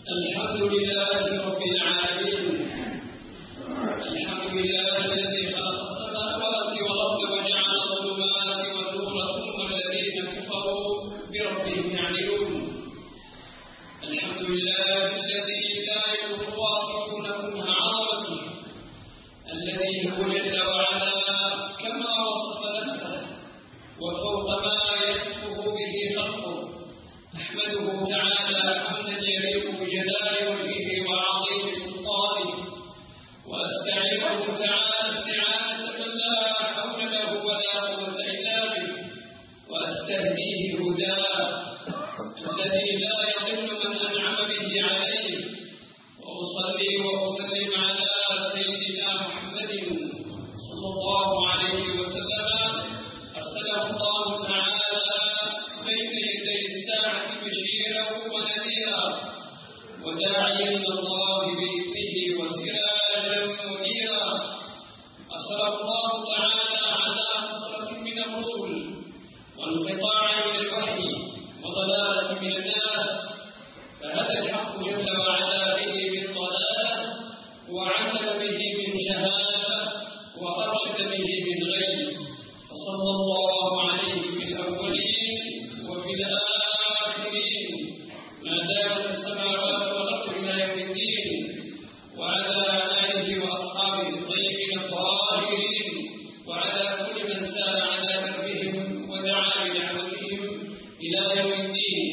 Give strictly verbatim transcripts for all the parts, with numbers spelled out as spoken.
الحمد لله رب العالمين. الحمد لله الذي خلق السماوات والأرض وجعل الظلمات والنور ثم الذين كفروا بربهم يعدلون. الحمد لله الذي لا يضر واصفونه مع عظمته، الذي هو جل وعلا كما وصف نفسه وفوق ما يصفه به خلقه. أحمده تعالى حمدا يليق بجلال وجهه وعظيم سلطانه، وأستعينه تعالى استعانة من لا حول له ولا قوة إلا به، وأستهديه هداه الذي لا يضل من أنعم به عليه. وأصلي وأسلم على سيدنا محمد صلى الله عليه وسلم، أرسله الله تعالى بين يدي الساعة بشيرا ونذيرا وداعيا إلى الله بإذنه وسراجا منيرا. أرسله الله تعالى على فترة من الرسل وانقطاع من الوحي وضلالة من الناس، فهدى الحق جل وعلا به من ضلاله، وعلم به من جهاله، وأرشد به من غيره. فصلى الله عليه في الأولين وفي الآخرين ما دامت السماوات والأرض إلى يوم الدين، وعلى آله وأصحابه الطيبين الطاهرين، وعلى كل من سار على دربهم ودعا بدعوتهم إلى يوم الدين.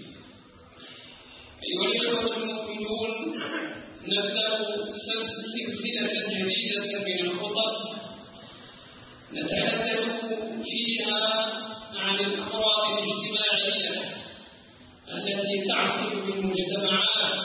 أيها الإخوة المؤمنون، نبدأ سلسلة جديدة من الخطب نتحدث فيها عن الأمراض الاجتماعية التي تعصف بالمجتمعات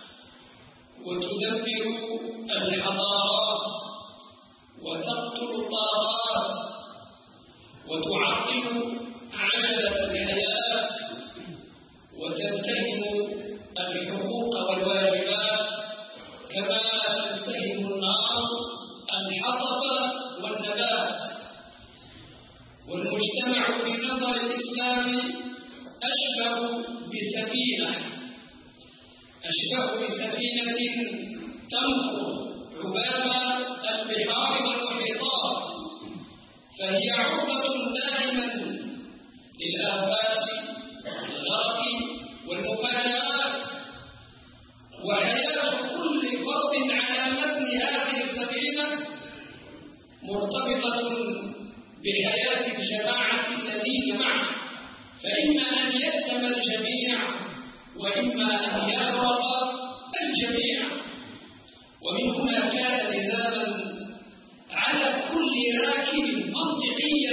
وتدمر الحضارات وتقتل الطاقات وتعطل عجلة الحياة وتلتهم الحقوق والواجبات، كما تلتهم النار الحطب والنبات. والمجتمع في نظر الإسلام أشبه بسفينة أشبه بسفينة تمطر عباب البحار والمحيطات، فهي عرضة دائما للآفات والغرق والمفاجآت. وحياة كل فرد على متن هذه السفينة مرتبطة بحياة الجماعة الذين معه، فإما أن يسلم الجميع وإما أن يغرق الجميع. ومن هنا كان لزاما على كل راكب منطقيا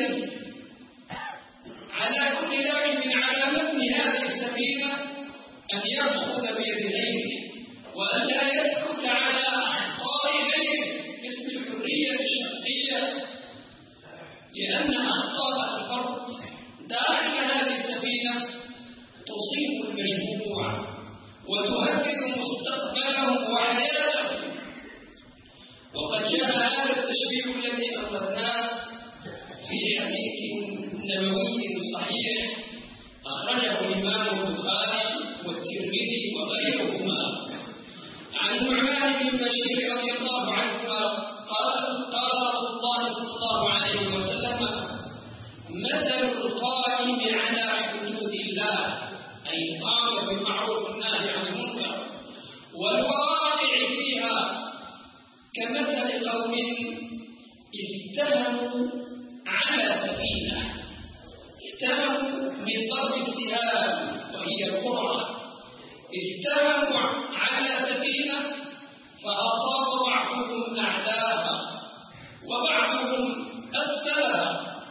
على كل راكب على متن هذه السفينة أن يأخذ بيد غيره وأن لا يسكت على أخطاء غيره باسم الحرية الشخصية، لأن أخطاء الفرد داخل هذه السفينة تصيب المجموع وتهدد مستقبلهم وحياتهم. وقد جاء هذا التشبيه الذي أردناه في حديث نبوي صحيح أخرجه الإمام البخاري والترمذي وغيرهما عن نعمان بن بشير رضي الله عنهما قال قال رسول الله صلى الله عليه وسلم: مثل القائم على حدود الله، أي الآمر بالمعروف والنهي عن المنكر والواقع فيها، كمثل قوم استهموا على سفينة استهموا من ضرب السهام وهي القرى، استهموا على سفينة فأصاب بعضهم أعلاها وبعضهم أسفلها،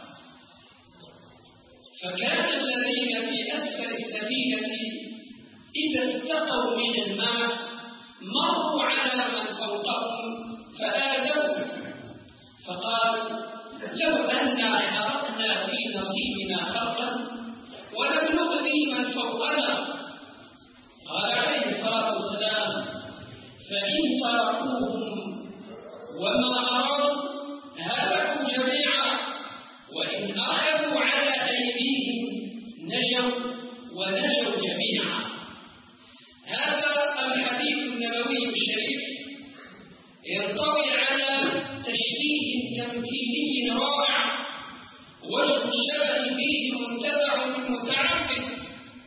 فكان الذين في أسفل السفينة إذا استقوا من الماء مروا على من فوقهم فآذوه، فقالوا: لو أنا حرقنا في نصيبنا خرقا ولم نؤذي من فوقنا. قال عليه الصلاة والسلام: فإن تركوهم وما أرادوا هلكوا جميعا، وإن أخذوا على أيديهم نجوا ونجوا جميعا. هذا النبوي الشريف ينطوي على تشبيه تمثيلي رائع وجه الشبه فيه منتزع متعدد.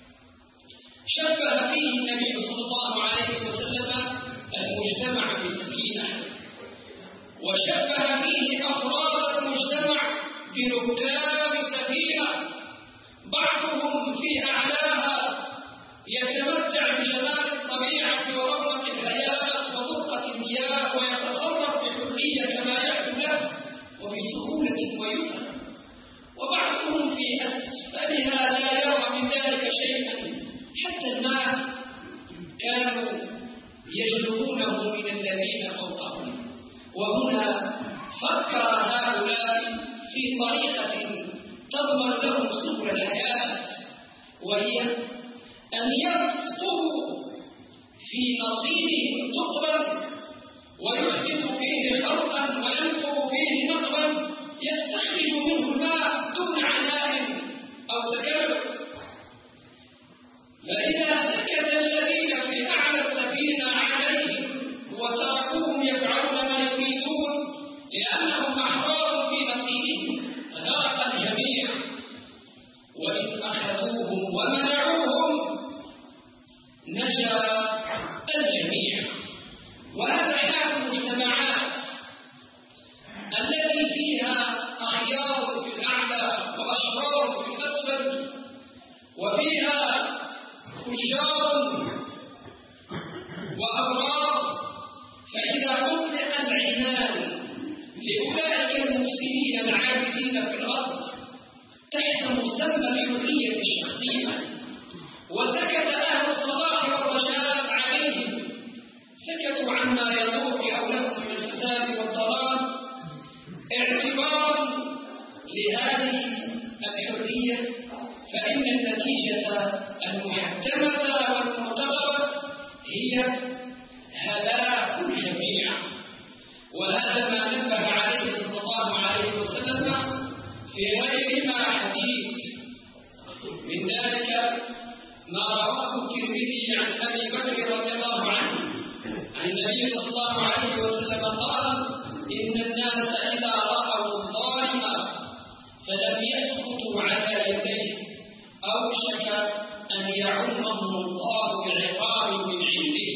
شبه فيه النبي صلى الله عليه وسلم المجتمع بسفينة، وشبه فيه أفراد المجتمع بركاب سفينة بعضهم في أعلاها يتمتع بجمال الطبيعة ورونق الحياة ومرقة المياه ويتصرف بحرية كما يحلو له وبسهولة ويسر، وبعضهم في أسفلها لا يرى من ذلك شيئا، حتى الماء كانوا يجلبونه من الذين فوقهم. وهنا فكر هؤلاء في طريقة تضمن لهم سبل الحياة، وهي أن يرتقوا في نصيبهم ثقبا ويحدث فيه خلقا وينقر فيه نقبا يستخرج منه الماء دون عناء أو تكلف. فإذا سكت الذين في أعلى السفينة عليهم وتركوهم يفعلون ما يريدون لأنهم أحرار في نصيبهم غرق الجميع، وإن أخذوهم ومنعوهم نجا الجميع. وهذا حال المجتمعات التي فيها أخيار في الأعلى وأشرار في الأسفل، وفيها فجار وأبرار. فإذا أطلق العنان لأولئك المفسدين العابثين في الأرض تحت مسمى الحرية الشخصية وسكت أهل الصلاح والرشاد عليهم، سكتوا عما يدور حولهم من الفساد والضلال اعتبارا لهذه الحرية، فإن النتيجة المحتمة والمعتبرة هي هلاك الجميع. وهذا ما نبه عليه صلى الله عليه وسلم في غير ما حديث. من ذلك ما رواه الترمذي عن أبي بكر رضي الله عنه عن النبي صلى الله عليه وسلم قال: إن الناس إذا رأوا الظالم فلم يسقطوا على يديه أوشك أن يعمهم الله بعقاب من عنده.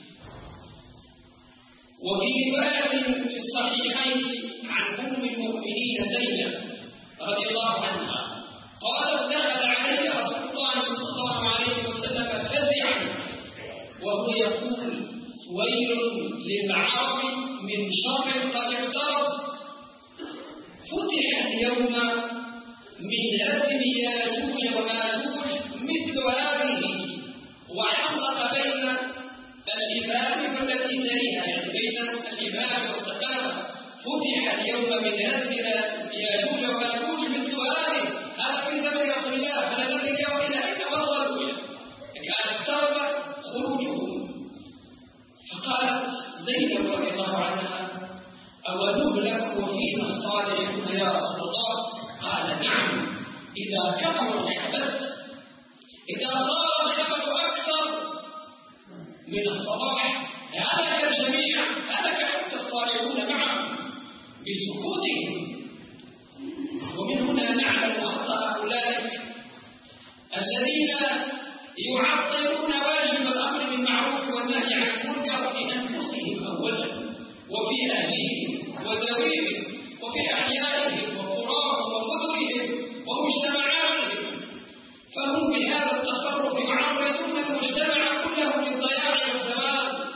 وفي رواية في الصحيحين عن أم المؤمنين زينب رضي الله عنها قالت: دخل علي رسول الله صلى الله عليه وسلم فزعا وهو يقول: ويل للعرب من شر قد اقترب، فتح اليوم من هدم ياجوج وماجوج مثل هذه، وحلق بين الإمام والتي تليها، يعني بين الإمام والسقامة، فتح اليوم من هدم ياجوج وماجوج مثل هذه. هذا في زمن رسول الله، فلم اليوم إلى أين وصلوا، كان اقترب خروجهم. فقالت زينب رضي الله عنها: أو نهلك وفينا الصالحون يا رسول الله؟ قال: نعم، إذا كثر الحبث، إذا صار الحبث أكثر من الصلاح هلك الجميع، هلك حتى الصالحون معهم بسكوتهم. ومن هنا نعلم خطأ أولئك الذين يعطلون واجب الأمر بالمعروف والنهي عن المنكر في أنفسهم أولا، وفي أهليهم وذويهم وفي أحيائهم وقراهم ومدنهم ومجتمعاتهم، فهم بهذا التصرف يعرضون المجتمع كله للضياع والزوال.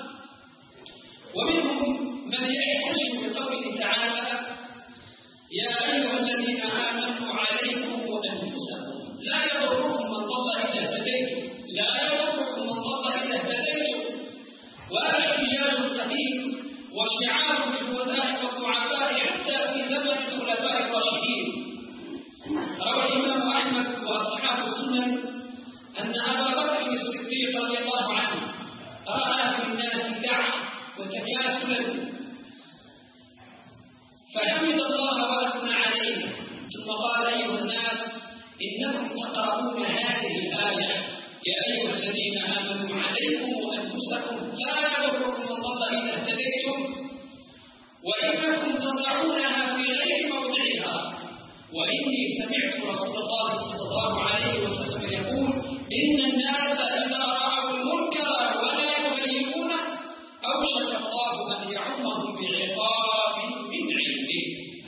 ومنهم من يحتج بقوله تعالى: يا أيها الذين آمنوا عليكم أنفسكم لا يضركم من ضل إذا اهتديتم، لا يضركم من ضل إذا اهتديتم. وهذا احتجاج قديم وشعار الحدثاء والضعفاء حتى في زمن الخلفاء الراشدين. روى الإمام أحمد وأصحاب السنن أن أبا بكر الصديق رضي الله عنه رأى في الناس دعا وتكاسلا فحمد الله وأثنى عليه، ثم قال: أيها الناس، إنكم تقرؤون هذه الآية: يا أيها الذين آمنوا عليكم أنفسكم أنفسكم لا يضركم من ضل إذا اهتديتم وإنكم تضعونها في غير موضعها وإني سمعت رسول الله صلى الله عليه وسلم يقول إن الناس إذا رأوا المنكر ولا يغيرونه أوشك الله أن يعمهم بعقاب من عنده.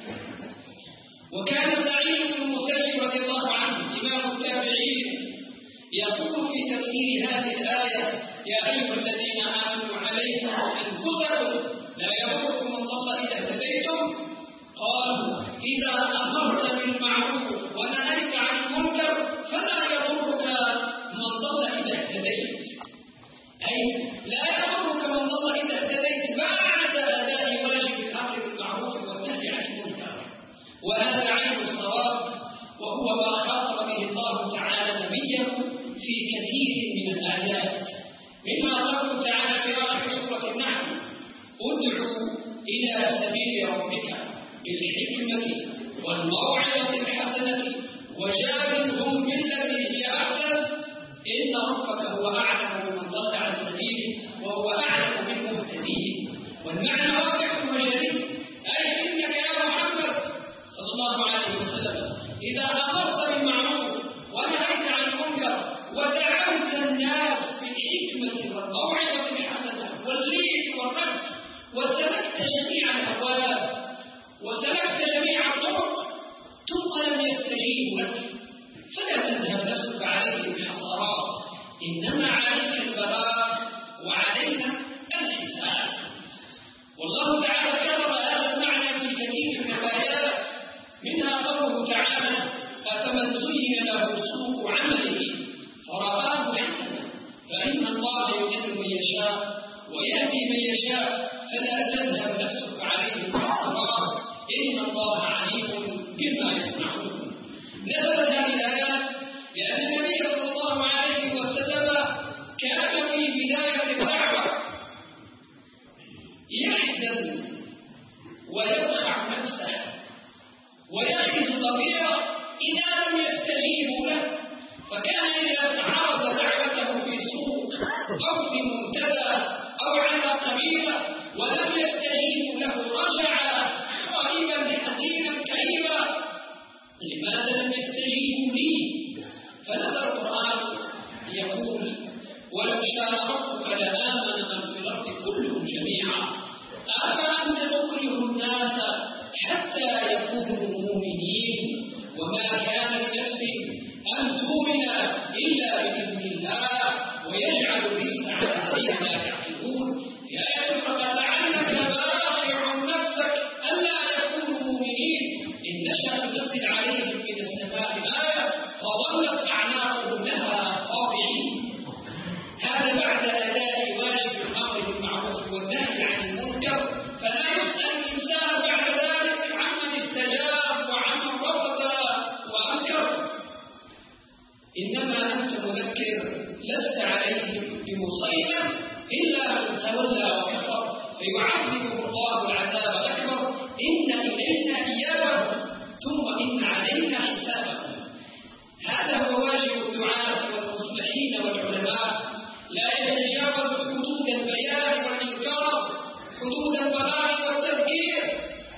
وكان سعيد بن المسيب رضي الله عنه إمام التابعين يقول في تفسير هذه الآية يا أيها الذين آمنوا عليكم أنفسكم لا يضركم من ضل إذا اهتديتم قالوا إذا أمرت بالمعروف ونهيت عن المنكر فلا يضرك من ضل إذا اهتديت، أي لا يضرك من ضل إذا اهتديت بعد أداء واجب الأمر بالمعروف والنهي عن المنكر. وهذا عين الصواب وهو ما خاطب به الله تعالى نبيه في كثير من الآيات، منها قوله تعالى في آخر سورة النحل ادعوا إلى سبيل ربك بالحكمة والموعظة الحسنة وجادلهم بالتي هي أحسن إن ربك هو أعلم بمن ضل عن سبيله وهو أعلم بالمهتدين. والمعنى واضح وجلي، أي إنك يا محمد صلى الله عليه وسلم إذا أمرت بالمعروف ونهيت عن المنكر ودعوت الناس بالحكمة والموعظة الحسنة واللين والرد وسلكت جميع الأبواب وسلكت جميع الطرق ثم لم يستجيبوا لك فلا تذهب نفسك عليهم بالحسرات، إنما عليك البلاغ وعلينا الحساب. والله تعالى كرر هذا المعنى في كثير من الآيات، منها قوله تعالى أفمن زين له سوء عمله فرآه حسنا فإن الله يضل من يشاء ويهدي من يشاء فلا تذهب نفسك عليهم بالحسرات إن الله عليم بما يصنعون. نزلت هذه الآيات لأن النبي صلى الله عليه وسلم كان في بداية الدعوة يحزن ويبخع نفسه ويخف ضميره إذا لم يستجيبوا له، فكان إذا عرض دعوته في سوق أو في منتدى أو على قبيلة ولم يستجيبوا له رجع خائبا حزينا كئيبا لماذا لم يستجيبوا لي؟ فنزل القرآن يقول ولو شاء ربك لآمن من في الأرض كلهم جميعا أفأنت تكره الناس حتى يكونوا مؤمنين وما كان لنفس أن تؤمن إلا بإذن الله ويجعل الرزق على الذين لا يعقلون. في آية أخرى لعلك باخع نفسك ألا يكونوا مؤمنين إن نشأ ننزل عليهم من السماء آية فظلت أعناقهم لها خاضعين. هذا بعد أداء واجب الأمر بالمعروف والنهي عن المنكر، فلا يسأل الإنسان بعد ذلك عمن استجاب وعمن رفض وأنكر، إنما أنت مذكر لست عليهم بمسيطر إلا من تولى وكفر فيعذبه الله العذاب الأكبر إن إلينا إيابهم ثم إن علينا حسابهم. هذا هو واجب الدعاة والمصلحين والعلماء، لا يتجاوز حدود البيان والإنكار، حدود البلاغ والتذكير.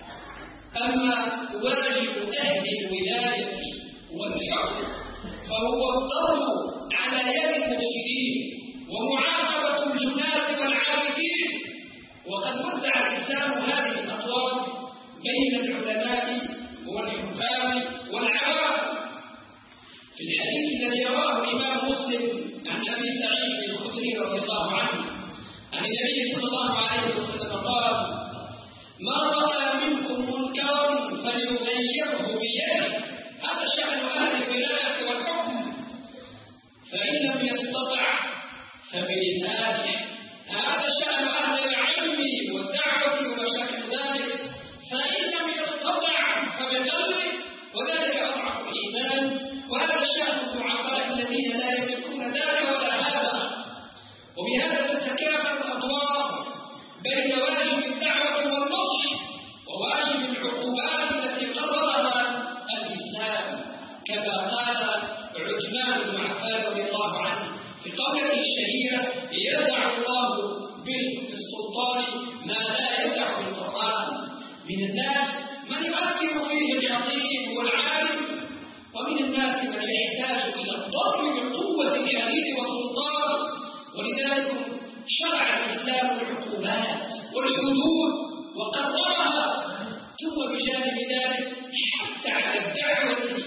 أما واجب أهل الولاية والحكم فهو الضرب على يد المفسدين ومعاقبة الجنات والعابثين. وقد وزع الإسلام هذه الأطوار بين العلماء والحكام والعوام. في الحديث الذي رواه الإمام مسلم عن أبي سعيد الخدري رضي الله عنه عن النبي صلى الله عليه وسلم قال ما رأى منكم منكرا فليغيره بيده، هذا شأن أهل الولاية والحكم، فإن لم يستطع فبلسانه، هذا شأن أهل العلم والدعوة ومشاكل ذلك، فإن لم يستطع فبقلبه وذلك أضعف الإيمان، وهذا شأن الضعفاء الذين لا يملكون ذلك ولا هذا. وبهذا تتكامل الأدوار بين واجب الدعوة والنصح وواجب العقوبات التي قررها الإسلام، كما قال عثمان بن عفان رضي الله عنه في قوله الشهيرة يدع الله فيه الخطيب والعالم، ومن الناس من يحتاج إلى الضرب بقوة الحديد والسلطان. ولذلك شرع الإسلام العقوبات والحدود وقررها، ثم بجانب ذلك حتى على الدعوة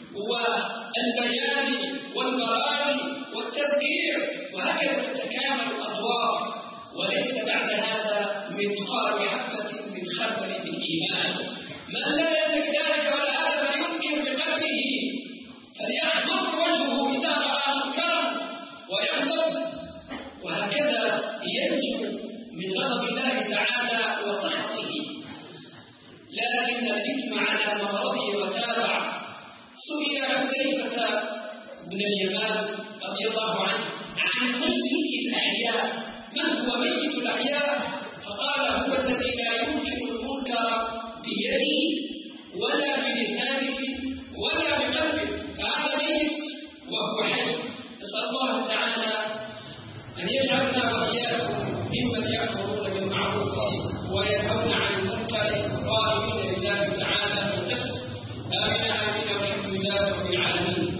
والبيان والبراءة والتذكير، وهكذا تتكامل الأدوار. وليس بعد هذا مثقال حبة من خردل من إيمان. من لا يملك ذلك ولا هذا فلينكر بقلبه، فليحمر وجهه إذا رأى منكرا ويغضب، وهكذا ينجو من غضب الله تعالى وسخطه. لكن الإثم على من رضي وتابع. سئل حذيفة بن اليمان رضي الله عنه عن ميت الأحياء، من هو ميت الأحياء؟ فقال هو الذي لا ينكر المنكر بيده ولا بلسانه ولا بقلبه، فهذا ميت وهو حي. نسأل الله تعالى أن يجعلنا وإياكم ممن يأمرون بالمعروف وينهون عن المنكر قائمين لله تعالى في القسط. آمين آمين والحمد لله رب العالمين.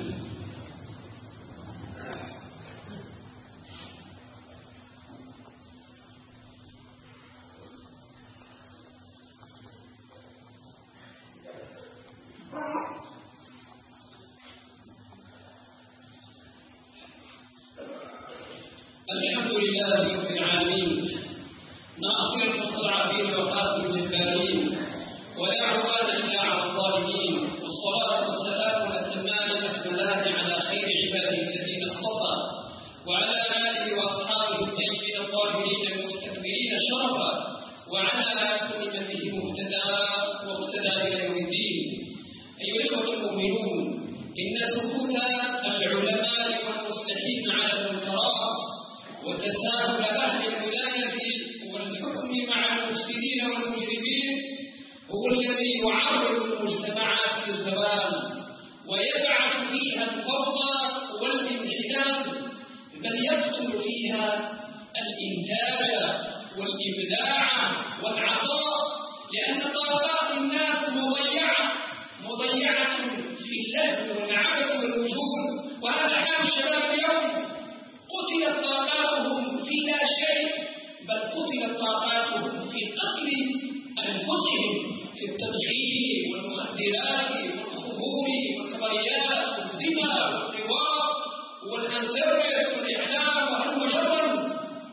الحمد لله رب العالمين، ناصر المستضعفين وقاسم الجبارين، ولا عدوان الا على الظالمين، والصلاه والسلام الاتمان الاكملان على خير عباده الذين اصطفى، وعلى اله واصحابه الطيبين الطاهرين المستكبرين شرفا، وعلى كل من به مهتدى واهتدى الى يوم الدين. ايها الاخوه المؤمنون، ان سكوت العلماء والمصلحين على المنكرات وتساهل أهل الولاية والحكم مع المفسدين والمجرمين هو الذي يعرض المجتمعات للزوال ويبعث فيها الفوضى والانحلال، بل يقتل فيها الإنتاج والإبداع والعطاء، لأن طاقات الناس مضيعة مضيعة في اللهو والعبث والوجود. وهذا حال الشباب اليوم، قتلت طاقاتهم في لا شيء، بل قتلت طاقاتهم في قتل أنفسهم في التدخين والمخدرات والخمور والكبريات والزنا واللواط والانترنت والإعلام وهلم جرا.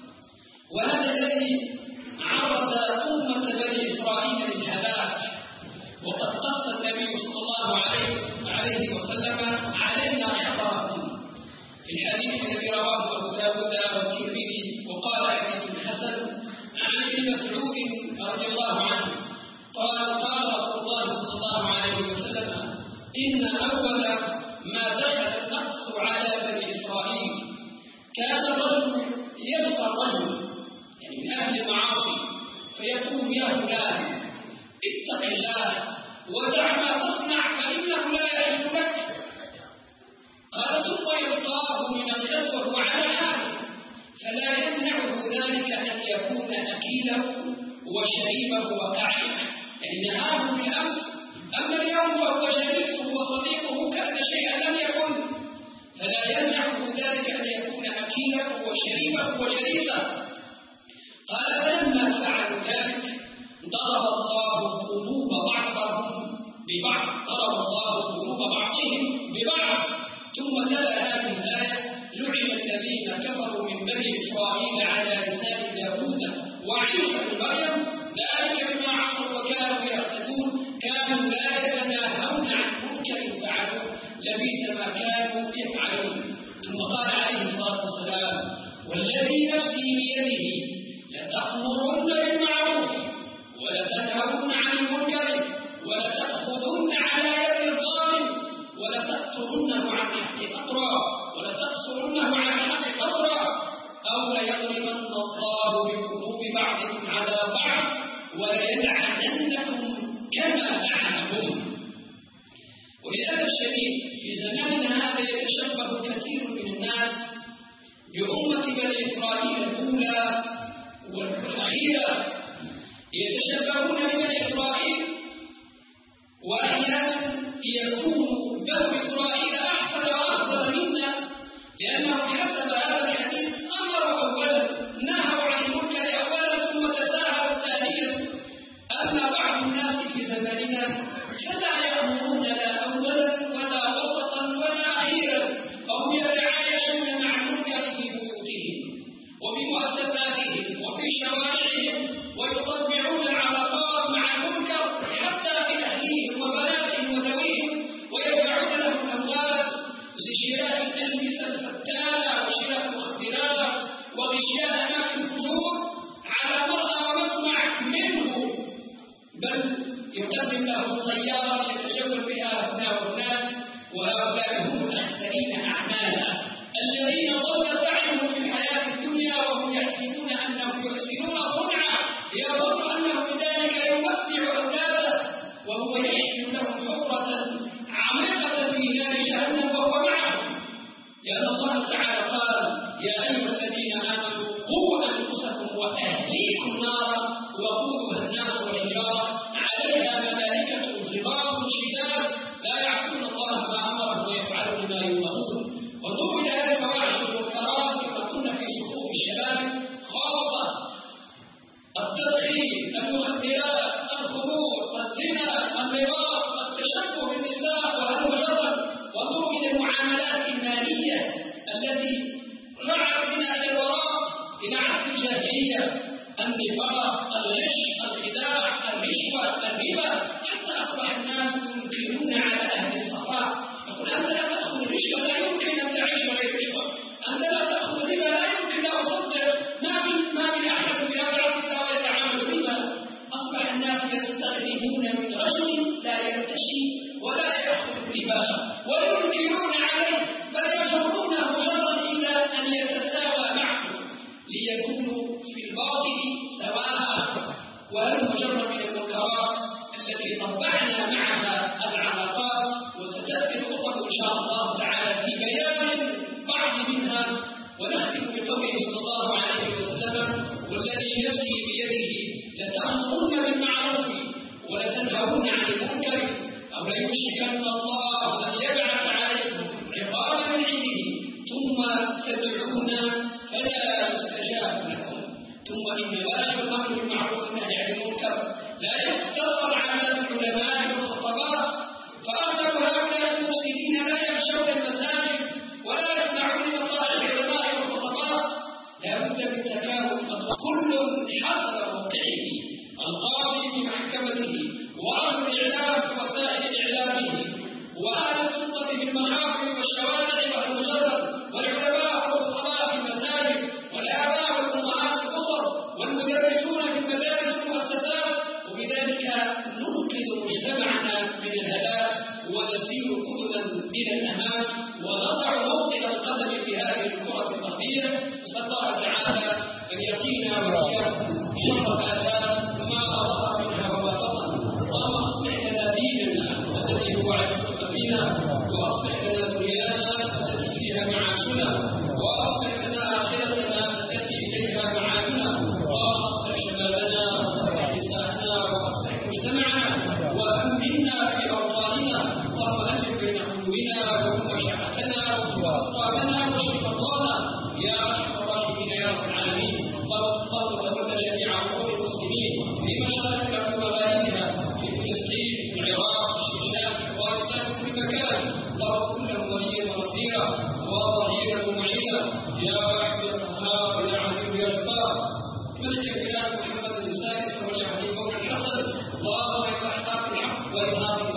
وهذا الذي عرض أمة بني إسرائيل للهلاك، وقد قص النبي صلى الله عليه وسلم علينا خبرهم في الحديث الذي رواه أبو داود والترمذي وقال حديث حسن عن ابن مسعود رضي الله عنه قال قال رسول الله صلى الله عليه وسلم: إن أول ما دخل النقص على بني إسرائيل كان الرجل يلقى الرجل يعني من أهل المعاصي فيقول: يا فلان اتق الله ودع ما تصنع فإنه لا يحل لك. قال: ثم يلقاه من الغد وهو على حاله، فلا يمنعه ذلك أن يكون أكيله وشريبه وقعينه، يعني نهاه بالأمس، أما اليوم فهو جليسه وصديقه كأن شيئا لم يكن، فلا يمنعه ذلك أن يكون أكيله وشريبه وجليسه. قال: فلما فعلوا ذلك ضرب الله قلوب بعضهم ببعض ضرب الله قلوب بعضهم ببعض. ثم تلا هذه الآية: لعن الذين كفروا من بني إسرائيل على لسان داوود وعيسى بن مريم ذلك بما عصوا وكانوا يعتدون كانوا لا يتناهون عن منكر فعلوه لبئس ما كانوا يفعلون. ثم قال عليه الصلاة والسلام: والذي نفسي بيده لتأمرن بالمعروف ولتنهون عن المنكر ولتأخذن على يد الظالم ولتقتلنه عن حق قطرا ولتقصرنه عن حق قطرا أو ليضربن الله بقلوب بعضكم على بعض وليلعننكم كما لعنهم. وللأسف الشديد في زماننا هذا يتشبه كثير من الناس بأمة بني إسرائيل الأولى والأخيرة، يتشبهون ببني إسرائيل وأحيانا يكون بنو إسرائيل أحسن وأفضل منا، لأنهم حسب هذا الحديث أمروا أولا، نهوا عن المنكر أولا، ثم تساهلوا ثانيا. أما بعض الناس في زماننا فلا يأمرون لا أولا ولا وسطا ولا أخيرا، فهم يتعايشون مع المنكر في بيوتهم وبمؤسساتهم وفي شوارعهم، ويطبعون العلاقات مع المنكر حتى في أهليهم وبناتهم وذويهم، ويدفعون لهم أموال لشراء الألبسة الفتالة وشراء المخدرات وغشياء أماكن الفجور على مرأى ومسمع منه، بل يقدم له السيارة ليتجول بها أبناء الناس. وهؤلاء هم الأخسرين أعمالا، الذين ضل سعيهم في الحياة الدنيا وهم يحسبون أنهم يحسنون صنعا، يظن أنه بذلك يمتع أولاده، وهو يحسن لهم حفرة عميقة في نار جهنم وهو معهم. لأن الله تعالى قال: يا أيها الذين آمنوا قوا أنفسكم وأهليكم نارا وقودها الناس والحجارة عليها ملائكة غلاظ شداد لا يعصون الله ما أمرهم ويفعلون ما يؤمرون. وانظروا إلى هذه الفواحش والمنكرات كما كنا في صفوف الشباب خاصة: التدخين، المخدرات، الخمور، الزنا، الرباط، التشبه بالنساء والمجرد. وانظروا إلى المعاملات المالية التي رجعت بنا إلى الوراء إلى عهد الجاهلية: النفاق، الغش، الخداع، الرشوة، الربا، حتى أصبح الناس ينكرون على أهل الصفاء. يقول: أنت لا تأخذ الرشوة، لا يمكن أن تعيش غير رشوة. أنت لا تأخذ الربا، لا يمكن، لا أصدق، ما من ما من أحد يعرف إلا ويتعامل بالربا. أصبح الناس يستغربون من رجل لا يرتشي ولا يأخذ الربا وينكرون عليه، بل يجرونه جرا إلا أن يتساوى معه ليكونوا في الباطل سواء. وهذا مجرد من المنكرات التي طبعنا معها العلاقات، وستأتي الخطب إن شاء الله تعالى في بيان بعض منها. ونختم بقوله صلى الله عليه وسلم: والذي نفسي بيده لتأمرن بالمعروف ولتنهون عن المنكر أو ليوشكن الله أن يبعث عليكم عقابا من عنده ثم تدعون فلا يستجاب لكم. ثم إن واجب الأمر بالمعروف والنهي عن المنكر لا يقتصر على العلماء والخطباء، فأغلب هؤلاء المفسدين لا يخشون المساجد ولا يسمعون لمصالح العلماء والخطباء. لا بد من تكامل، كل حسب موقعه: القاضي في محكمته، وأهل الإعلام في وسائل إعلامه، وأهل السلطة في المحاكم والشوارع والمجرد، والعلماء والخطباء في المساجد، والآباء والأمهات في الأسر، والمدرسون في المدارس والمؤسسات. وبذلك ننقذ مجتمعنا من الهلاك ونسير قدما إلى الأمام ونضع موطئ القدم في هذه الكرة الأرضية. نسأل الله تعالى أن يقينا وإياكم شر الآثام ما ظهر منها وما بطن. اللهم أصلح لنا ديننا الذي هو عصمة أمرنا، وأصلح لنا دنيانا التي فيها معاشنا، وأصلح لنا آخرتنا التي إليها معادنا. اللهم أصلح شبابنا وأصلح نساءنا وأصلح مجتمعنا وأمنا في أوطاننا. اللهم ألف بين قلوبنا وكن شحتنا وكن أصحابنا واشف مرضانا يا أرحم الراحمين يا رب العالمين. اللهم تولى جميع أمور المسلمين في مشارق ومغاربها، في فلسطين، في العراق، في الشيشان، في أفغانستان، في كل مكان. اللهم كن لهم وليا ونصيرا وظهيرا ومعينا يا واحد يا قهار يا عزيز يا جبار. ملك البلاد محمد السادس ولي عهد المولى الحسن، اللهم افتح الحق وإظهار